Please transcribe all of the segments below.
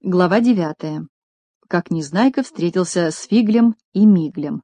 Глава 9. Как Незнайка встретился с Фиглем и Миглем.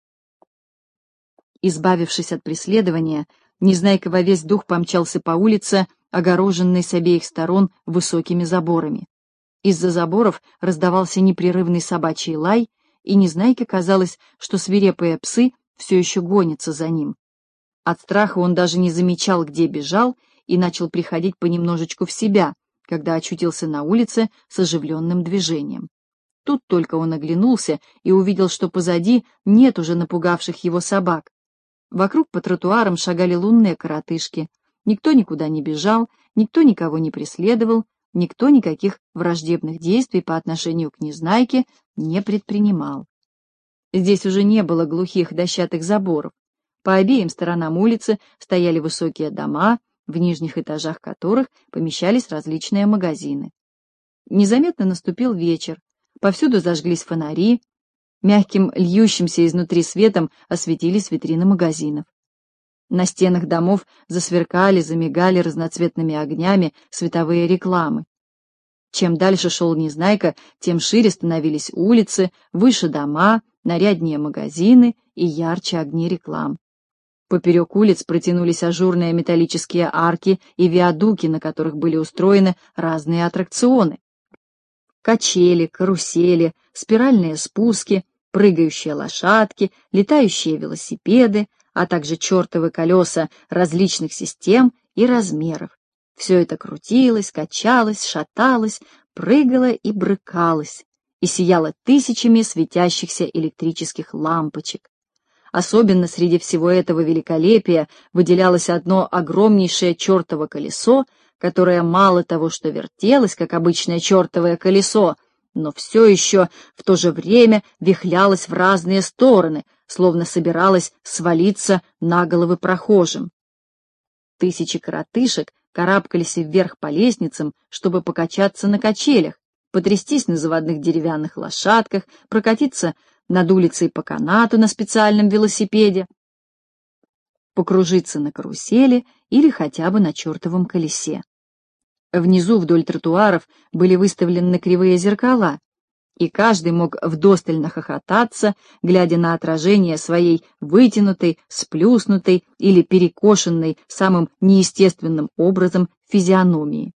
Избавившись от преследования, Незнайка во весь дух помчался по улице, огороженной с обеих сторон высокими заборами. Из-за заборов раздавался непрерывный собачий лай, и Незнайке казалось, что свирепые псы все еще гонятся за ним. От страха он даже не замечал, где бежал, и начал приходить понемножечку в себя, когда очутился на улице с оживленным движением. Тут только он оглянулся и увидел, что позади нет уже напугавших его собак. Вокруг по тротуарам шагали лунные коротышки. Никто никуда не бежал, никто никого не преследовал, никто никаких враждебных действий по отношению к Незнайке не предпринимал. Здесь уже не было глухих дощатых заборов. По обеим сторонам улицы стояли высокие дома, в нижних этажах которых помещались различные магазины. Незаметно наступил вечер, повсюду зажглись фонари, мягким льющимся изнутри светом осветились витрины магазинов. На стенах домов засверкали, замигали разноцветными огнями световые рекламы. Чем дальше шел Незнайка, тем шире становились улицы, выше дома, наряднее магазины и ярче огни реклам. Поперек улиц протянулись ажурные металлические арки и виадуки, на которых были устроены разные аттракционы. Качели, карусели, спиральные спуски, прыгающие лошадки, летающие велосипеды, а также чертовы колеса различных систем и размеров. Все это крутилось, качалось, шаталось, прыгало и брыкалось, и сияло тысячами светящихся электрических лампочек. Особенно среди всего этого великолепия выделялось одно огромнейшее чертово колесо, которое мало того, что вертелось, как обычное чертовое колесо, но все еще в то же время вихлялось в разные стороны, словно собиралось свалиться на головы прохожим. Тысячи коротышек карабкались вверх по лестницам, чтобы покачаться на качелях, потрястись на заводных деревянных лошадках, прокатиться над улицей по канату на специальном велосипеде, покружиться на карусели или хотя бы на чертовом колесе. Внизу вдоль тротуаров были выставлены кривые зеркала, и каждый мог вдосталь нахохотаться, глядя на отражение своей вытянутой, сплюснутой или перекошенной самым неестественным образом физиономии.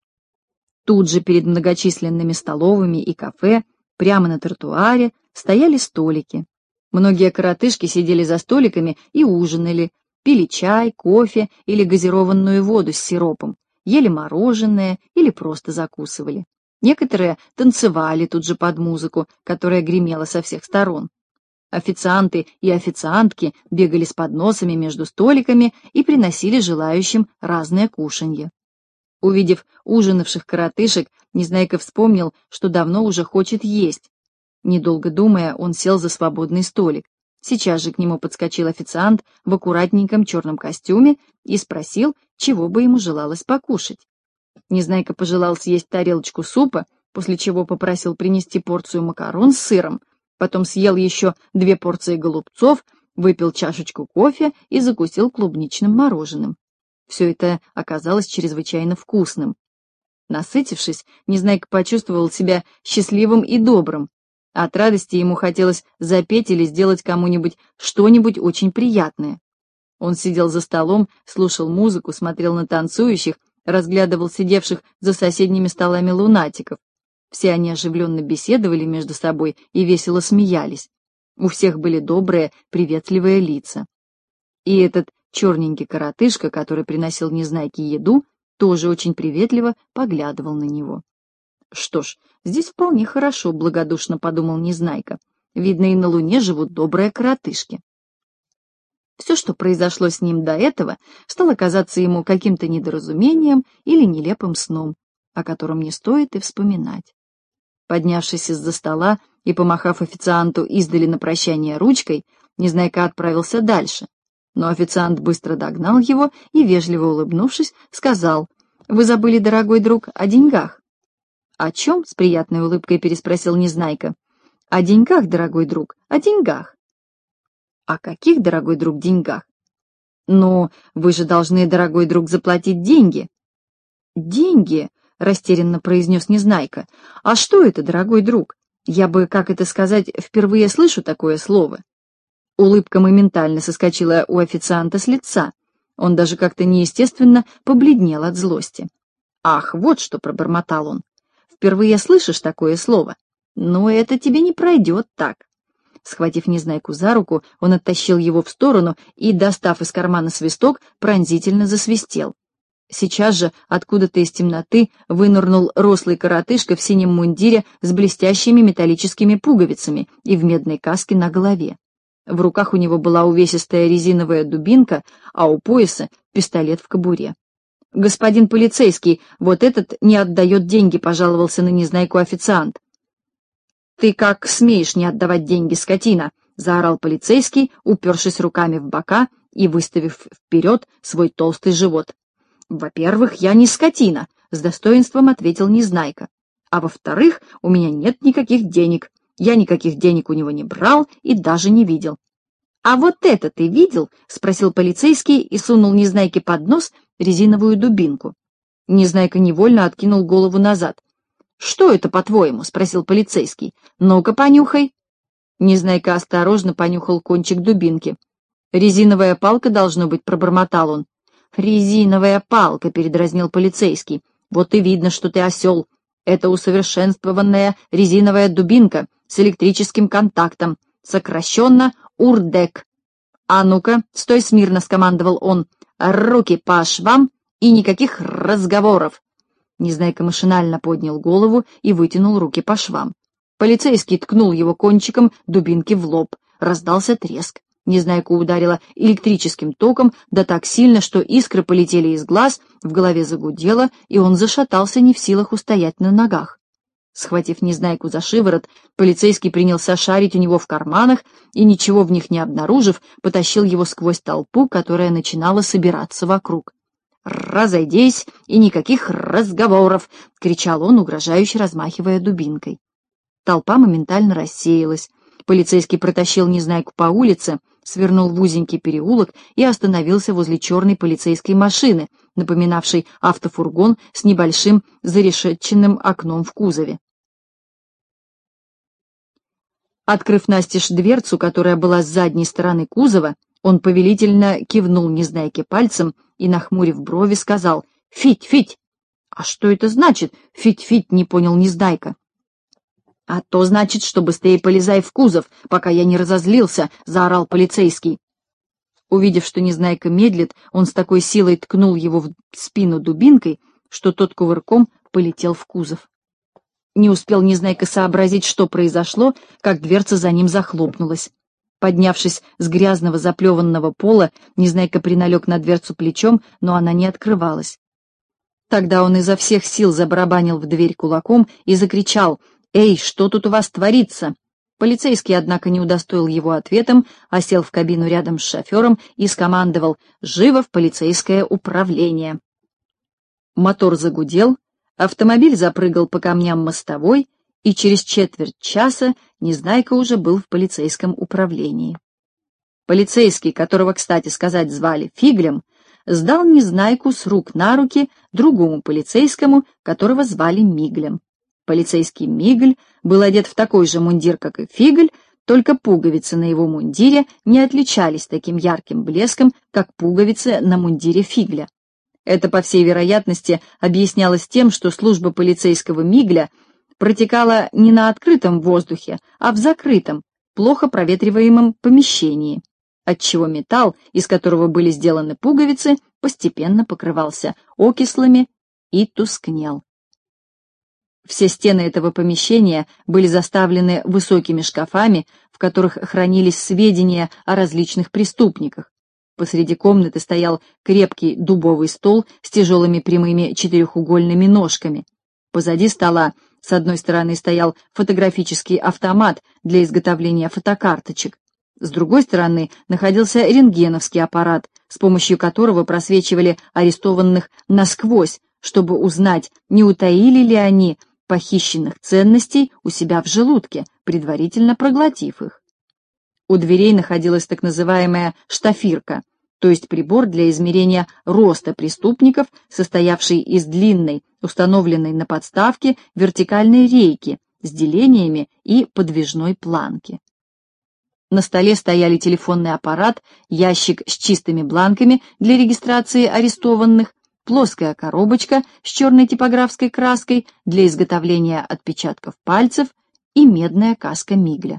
Тут же перед многочисленными столовыми и кафе, прямо на тротуаре, стояли столики. Многие коротышки сидели за столиками и ужинали, пили чай, кофе или газированную воду с сиропом, ели мороженое или просто закусывали. Некоторые танцевали тут же под музыку, которая гремела со всех сторон. Официанты и официантки бегали с подносами между столиками и приносили желающим разное кушанье. Увидев ужинавших коротышек, Незнайка вспомнил, что давно уже хочет есть. Недолго думая, он сел за свободный столик. Сейчас же к нему подскочил официант в аккуратненьком черном костюме и спросил, чего бы ему желалось покушать. Незнайка пожелал съесть тарелочку супа, после чего попросил принести порцию макарон с сыром, потом съел еще 2 порции голубцов, выпил чашечку кофе и закусил клубничным мороженым. Все это оказалось чрезвычайно вкусным. Насытившись, Незнайка почувствовал себя счастливым и добрым. От радости ему хотелось запеть или сделать кому-нибудь что-нибудь очень приятное. Он сидел за столом, слушал музыку, смотрел на танцующих, разглядывал сидевших за соседними столами лунатиков. Все они оживленно беседовали между собой и весело смеялись. У всех были добрые, приветливые лица. И этот черненький коротышка, который приносил Незнайке еду, тоже очень приветливо поглядывал на него. «Что ж, здесь вполне хорошо», — благодушно подумал Незнайка. «Видно, и на Луне живут добрые коротышки». Все, что произошло с ним до этого, стало казаться ему каким-то недоразумением или нелепым сном, о котором не стоит и вспоминать. Поднявшись из-за стола и помахав официанту издали на прощание ручкой, Незнайка отправился дальше. Но официант быстро догнал его и, вежливо улыбнувшись, сказал: «Вы забыли, дорогой друг, о деньгах». «О чем?» — с приятной улыбкой переспросил Незнайка. «О деньгах, дорогой друг, о деньгах». «О каких, дорогой друг, деньгах?» «Ну, вы же должны, дорогой друг, заплатить деньги». «Деньги?» — растерянно произнес Незнайка. «А что это, дорогой друг? Я бы, как это сказать, впервые слышу такое слово». Улыбка моментально соскочила у официанта с лица. Он даже как-то неестественно побледнел от злости. «Ах, вот что!» — пробормотал он. «Впервые слышишь такое слово? Но это тебе не пройдет так». Схватив Незнайку за руку, он оттащил его в сторону и, достав из кармана свисток, пронзительно засвистел. Сейчас же откуда-то из темноты вынырнул рослый коротышка в синем мундире с блестящими металлическими пуговицами и в медной каске на голове. В руках у него была увесистая резиновая дубинка, а у пояса пистолет в кобуре. «Господин полицейский, вот этот не отдает деньги», — пожаловался на Незнайку официант. «Ты как смеешь не отдавать деньги, скотина?» — заорал полицейский, упершись руками в бока и выставив вперед свой толстый живот. «Во-первых, я не скотина», — с достоинством ответил Незнайка. «А во-вторых, у меня нет никаких денег. Я никаких денег у него не брал и даже не видел». «А вот это ты видел?» — спросил полицейский и сунул Незнайке под нос резиновую дубинку. Незнайка невольно откинул голову назад. «Что это, по-твоему?» — спросил полицейский. «Ну-ка, понюхай». Незнайка осторожно понюхал кончик дубинки. «Резиновая палка, должно быть», — пробормотал он. «Резиновая палка», — передразнил полицейский. «Вот и видно, что ты осел. Это усовершенствованная резиновая дубинка с электрическим контактом, сокращенно УРДЭК. А ну-ка, стой смирно», — скомандовал он. «Руки по швам и никаких разговоров». Незнайка машинально поднял голову и вытянул руки по швам. Полицейский ткнул его кончиком дубинки в лоб. Раздался треск. Незнайку ударило электрическим током, да так сильно, что искры полетели из глаз, в голове загудело, и он зашатался, не в силах устоять на ногах. Схватив Незнайку за шиворот, полицейский принялся шарить у него в карманах и, ничего в них не обнаружив, потащил его сквозь толпу, которая начинала собираться вокруг. «Разойдись, и никаких разговоров!» — кричал он, угрожающе размахивая дубинкой. Толпа моментально рассеялась. Полицейский протащил Незнайку по улице, свернул в узенький переулок и остановился возле черной полицейской машины, напоминавшей автофургон с небольшим зарешетченным окном в кузове. Открыв настежь дверцу, которая была с задней стороны кузова, он повелительно кивнул Незнайке пальцем и, нахмурив брови, сказал: «Фить, Фить!» «А что это значит, Фить-Фить?» — не понял Незнайка. «А то значит, что быстрее полезай в кузов, пока я не разозлился», — заорал полицейский. Увидев, что Незнайка медлит, он с такой силой ткнул его в спину дубинкой, что тот кувырком полетел в кузов. Не успел Незнайка сообразить, что произошло, как дверца за ним захлопнулась. Поднявшись с грязного заплеванного пола, Незнайка приналег на дверцу плечом, но она не открывалась. Тогда он изо всех сил забарабанил в дверь кулаком и закричал: «Эй, что тут у вас творится?» Полицейский, однако, не удостоил его ответом, а сел в кабину рядом с шофером и скомандовал: «Живо в полицейское управление!» Мотор загудел, автомобиль запрыгал по камням мостовой, и через четверть часа Незнайка уже был в полицейском управлении. Полицейский, которого, кстати сказать, звали Фиглем, сдал Незнайку с рук на руки другому полицейскому, которого звали Миглем. Полицейский Мигль был одет в такой же мундир, как и Фигль, только пуговицы на его мундире не отличались таким ярким блеском, как пуговицы на мундире Фигля. Это, по всей вероятности, объяснялось тем, что служба полицейского Мигля протекала не на открытом воздухе, а в закрытом, плохо проветриваемом помещении, отчего металл, из которого были сделаны пуговицы, постепенно покрывался окислами и тускнел. Все стены этого помещения были заставлены высокими шкафами, в которых хранились сведения о различных преступниках. Посреди комнаты стоял крепкий дубовый стол с тяжелыми прямыми четырехугольными ножками. Позади стола с одной стороны стоял фотографический автомат для изготовления фотокарточек. С другой стороны находился рентгеновский аппарат, с помощью которого просвечивали арестованных насквозь, чтобы узнать, не утаили ли они похищенных ценностей у себя в желудке, предварительно проглотив их. У дверей находилась так называемая штафирка, то есть прибор для измерения роста преступников, состоявший из длинной, установленной на подставке вертикальной рейки с делениями и подвижной планки. На столе стояли телефонный аппарат, ящик с чистыми бланками для регистрации арестованных, плоская коробочка с черной типографской краской для изготовления отпечатков пальцев и медная каска Мигля.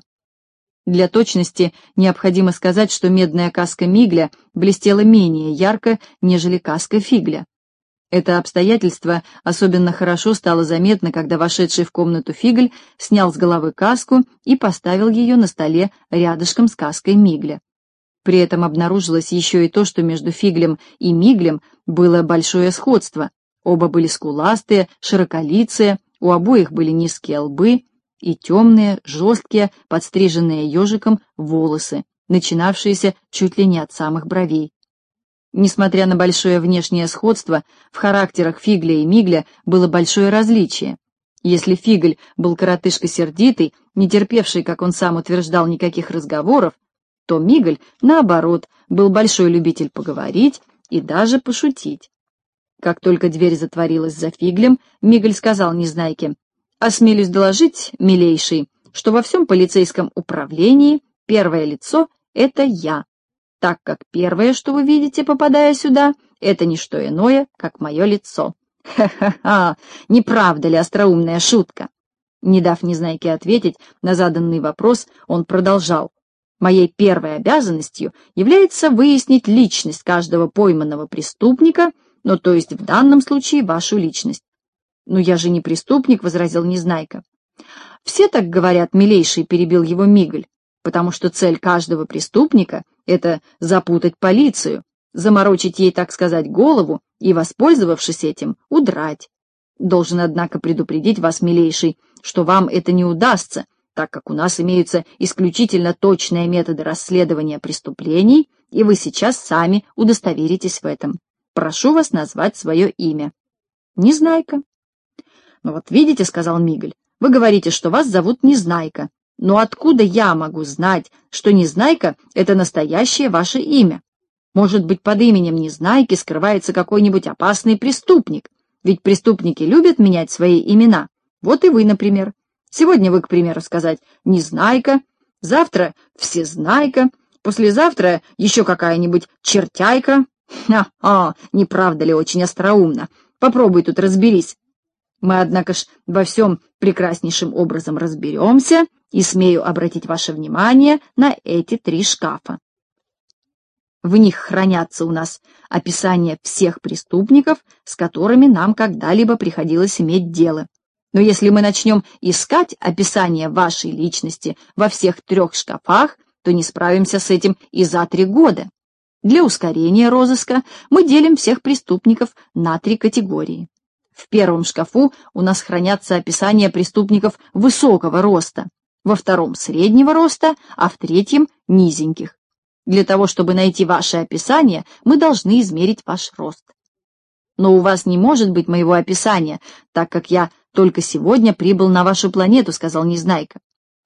Для точности необходимо сказать, что медная каска Мигля блестела менее ярко, нежели каска Фигля. Это обстоятельство особенно хорошо стало заметно, когда вошедший в комнату Фигль снял с головы каску и поставил ее на столе рядышком с каской Мигля. При этом обнаружилось еще и то, что между Фиглем и Миглем было большое сходство. Оба были скуластые, широколицые, у обоих были низкие лбы и темные, жесткие, подстриженные ежиком волосы, начинавшиеся чуть ли не от самых бровей. Несмотря на большое внешнее сходство, в характерах Фигля и Мигля было большое различие. Если Фигль был коротышка сердитый, не терпевший, как он сам утверждал, никаких разговоров, то Мигль, наоборот, был большой любитель поговорить и даже пошутить. Как только дверь затворилась за Фиглем, Мигль сказал Незнайке: «Осмелюсь доложить, милейший, что во всем полицейском управлении первое лицо — это я, так как первое, что вы видите, попадая сюда, это не что иное, как мое лицо». «Ха-ха-ха! Не правда ли остроумная шутка?» Не дав Незнайке ответить на заданный вопрос, он продолжал: «Моей первой обязанностью является выяснить личность каждого пойманного преступника, ну, то есть в данном случае вашу личность». «Но я же не преступник», — возразил Незнайка. «Все так говорят, милейший», — перебил его Мигль, «потому что цель каждого преступника — это запутать полицию, заморочить ей, так сказать, голову и, воспользовавшись этим, удрать. Должен, однако, предупредить вас, милейший, что вам это не удастся, так как у нас имеются исключительно точные методы расследования преступлений, и вы сейчас сами удостоверитесь в этом. Прошу вас назвать свое имя». «Незнайка». «Ну вот видите, — сказал Мигль, — вы говорите, что вас зовут Незнайка. Но откуда я могу знать, что Незнайка — это настоящее ваше имя? Может быть, под именем Незнайки скрывается какой-нибудь опасный преступник, ведь преступники любят менять свои имена. Вот и вы, например. Сегодня вы, к примеру, сказать Незнайка, завтра Всезнайка, послезавтра еще какая-нибудь Чертяйка. Ха-ха, не правда ли очень остроумно? Попробуй тут разберись. Мы, однако ж, во всем прекраснейшим образом разберемся, и смею обратить ваше внимание на эти 3 шкафа. В них хранятся у нас описания всех преступников, с которыми нам когда-либо приходилось иметь дело. Но если мы начнем искать описание вашей личности во всех 3 шкафах, то не справимся с этим и за 3 года. Для ускорения розыска мы делим всех преступников на 3 категории. В первом шкафу у нас хранятся описания преступников высокого роста, во втором — среднего роста, а в третьем — низеньких. Для того, чтобы найти ваше описание, мы должны измерить ваш рост. Но у вас не может быть моего описания, так как я только сегодня прибыл на вашу планету, — сказал Незнайка.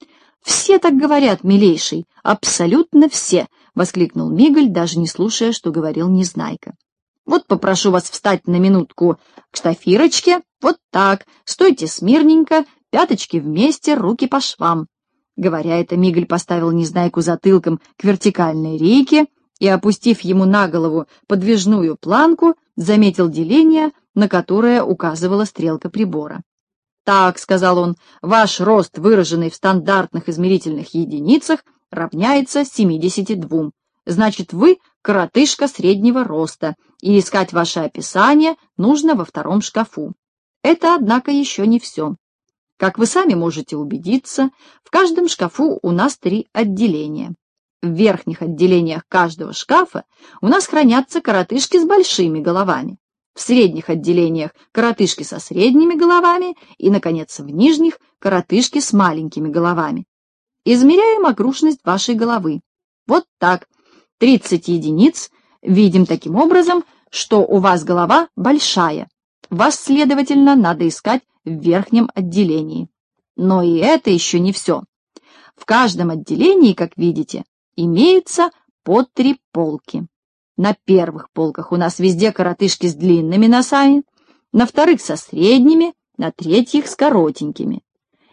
«Все так говорят, милейший, абсолютно все», — воскликнул Мигль, даже не слушая, что говорил Незнайка. «Вот попрошу вас встать на минутку к штафирочке, вот так, стойте смирненько, пяточки вместе, руки по швам». Говоря это, Мигль поставил Незнайку затылком к вертикальной рейке и, опустив ему на голову подвижную планку, заметил деление, на которое указывала стрелка прибора. «Так, — сказал он, — ваш рост, выраженный в стандартных измерительных единицах, равняется 72. Значит, вы коротышка среднего роста, и искать ваше описание нужно во втором шкафу. Это, однако, еще не все. Как вы сами можете убедиться, в каждом шкафу у нас 3 отделения. В верхних отделениях каждого шкафа у нас хранятся коротышки с большими головами, в средних отделениях коротышки со средними головами и, наконец, в нижних коротышки с маленькими головами. Измеряем окружность вашей головы. Вот так, 30 единиц. Видим таким образом, что у вас голова большая. Вас, следовательно, надо искать в верхнем отделении. Но и это еще не все. В каждом отделении, как видите, имеются по 3 полки. На первых полках у нас везде коротышки с длинными носами, на вторых со средними, на третьих с коротенькими.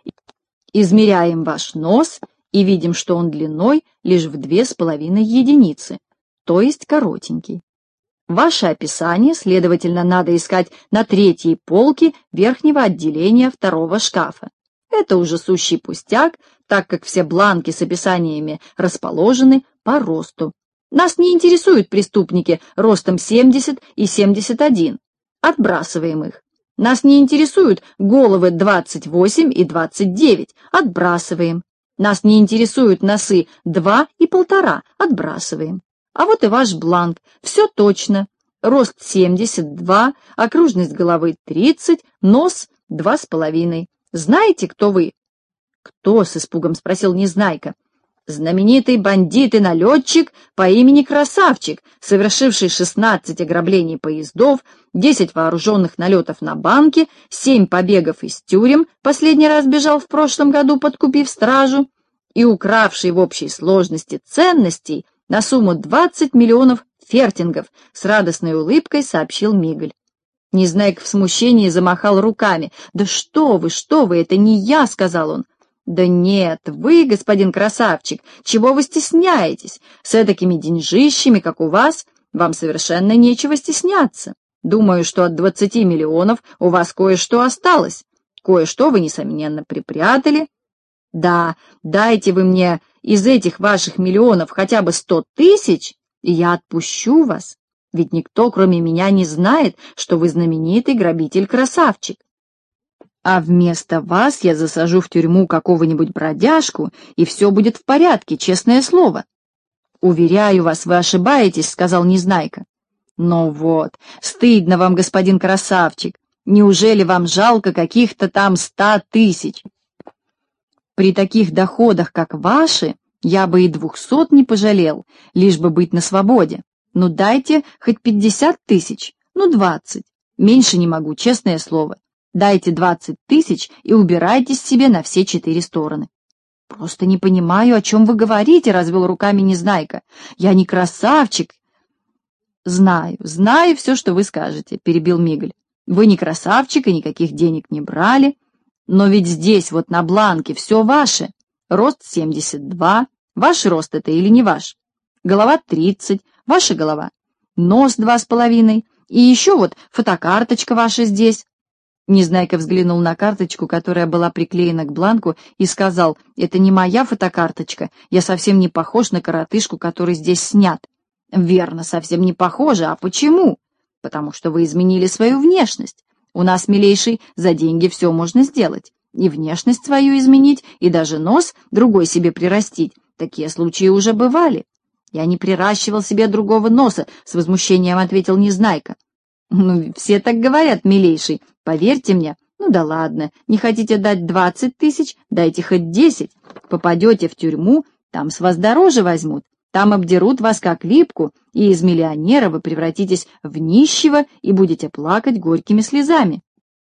Измеряем ваш нос и видим, что он длиной лишь в 2,5 единицы, то есть коротенький. Ваше описание, следовательно, надо искать на третьей полке верхнего отделения второго шкафа. Это уже сущий пустяк, так как все бланки с описаниями расположены по росту. Нас не интересуют преступники ростом 70 и 71. Отбрасываем их. Нас не интересуют головы 28 и 29. Отбрасываем. Нас не интересуют носы 2 и 1,5. Отбрасываем. А вот и ваш бланк. Все точно. Рост 72, окружность головы 30, нос 2,5. Знаете, кто вы? Кто? — с испугом спросил Незнайка. Знаменитый бандит и налетчик по имени Красавчик, совершивший 16 ограблений поездов, 10 вооруженных налетов на банки, 7 побегов из тюрем, последний раз бежал в прошлом году, подкупив стражу, и укравший в общей сложности ценностей на сумму 20 миллионов фертингов, с радостной улыбкой сообщил Мигль. Незнайка в смущении замахал руками. «Да что вы, это не я!» — сказал он. «Да нет, вы, господин Красавчик, чего вы стесняетесь? С этакими деньжищами, как у вас, вам совершенно нечего стесняться. Думаю, что от 20 миллионов у вас кое-что осталось. Кое-что вы, несомненно, припрятали. Да, дайте вы мне из этих ваших миллионов хотя бы 100 тысяч, и я отпущу вас. Ведь никто, кроме меня, не знает, что вы знаменитый грабитель-красавчик. А вместо вас я засажу в тюрьму какого-нибудь бродяжку, и все будет в порядке, честное слово». «Уверяю вас, вы ошибаетесь», — сказал Незнайка. «Ну вот, стыдно вам, господин Красавчик. Неужели вам жалко каких-то там 100 тысяч? При таких доходах, как ваши, я бы и 200 не пожалел, лишь бы быть на свободе. Ну дайте хоть 50 тысяч, ну 20. Меньше не могу, честное слово. Дайте 20 тысяч и убирайтесь себе на все 4 стороны». «Просто не понимаю, о чем вы говорите», — развел руками Незнайка. «Я не красавчик». «Знаю все, что вы скажете», — перебил Мигль. «Вы не красавчик и никаких денег не брали. Но ведь здесь вот на бланке все ваше. Рост 72. Ваш рост это или не ваш? Голова 30. Ваша голова. Нос 2,5. И еще вот фотокарточка ваша здесь». Незнайка взглянул на карточку, которая была приклеена к бланку, и сказал: «Это не моя фотокарточка, я совсем не похож на коротышку, который здесь снят». «Верно, совсем не похоже. А почему?» «Потому что вы изменили свою внешность. У нас, милейший, за деньги все можно сделать. И внешность свою изменить, и даже нос другой себе прирастить. Такие случаи уже бывали». «Я не приращивал себе другого носа», — с возмущением ответил Незнайка. «Ну, все так говорят, милейший, поверьте мне». «Ну да ладно, не хотите дать 20 тысяч, дайте хоть 10. Попадете в тюрьму, там с вас дороже возьмут, там обдерут вас как липку, и из миллионера вы превратитесь в нищего и будете плакать горькими слезами.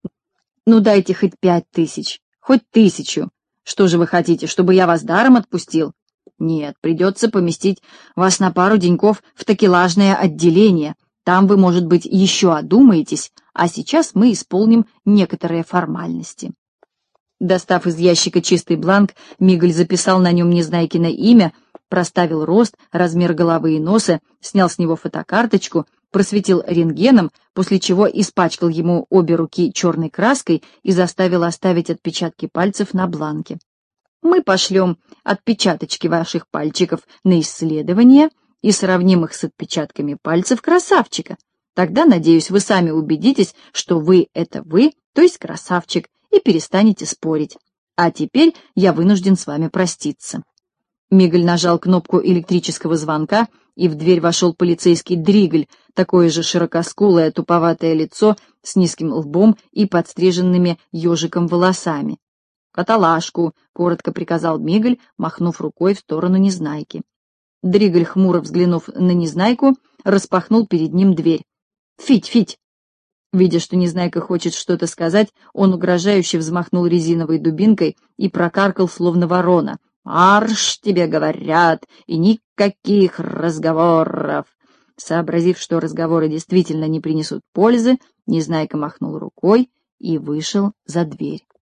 Ну дайте хоть 5 тысяч, хоть 1000. Что же вы хотите, чтобы я вас даром отпустил? Нет, придется поместить вас на пару деньков в такелажное отделение. Там вы, может быть, еще одумаетесь, а сейчас мы исполним некоторые формальности». Достав из ящика чистый бланк, Мигль записал на нем Незнайкино имя, проставил рост, размер головы и носа, снял с него фотокарточку, просветил рентгеном, после чего испачкал ему обе руки черной краской и заставил оставить отпечатки пальцев на бланке. «Мы пошлем отпечаточки ваших пальчиков на исследование и сравним их с отпечатками пальцев красавчика. Тогда, надеюсь, вы сами убедитесь, что вы — это вы, то есть красавчик, и перестанете спорить. А теперь я вынужден с вами проститься». Мигль нажал кнопку электрического звонка, и в дверь вошел полицейский Дригль, такое же широкоскулое туповатое лицо с низким лбом и подстриженными ежиком волосами. «Каталажку», — коротко приказал Мигль, махнув рукой в сторону Незнайки. Дригль, хмуро взглянув на Незнайку, распахнул перед ним дверь. «Фить, Фить!» Видя, что Незнайка хочет что-то сказать, он угрожающе взмахнул резиновой дубинкой и прокаркал, словно ворона: «Марш, тебе говорят, и никаких разговоров!» Сообразив, что разговоры действительно не принесут пользы, Незнайка махнул рукой и вышел за дверь.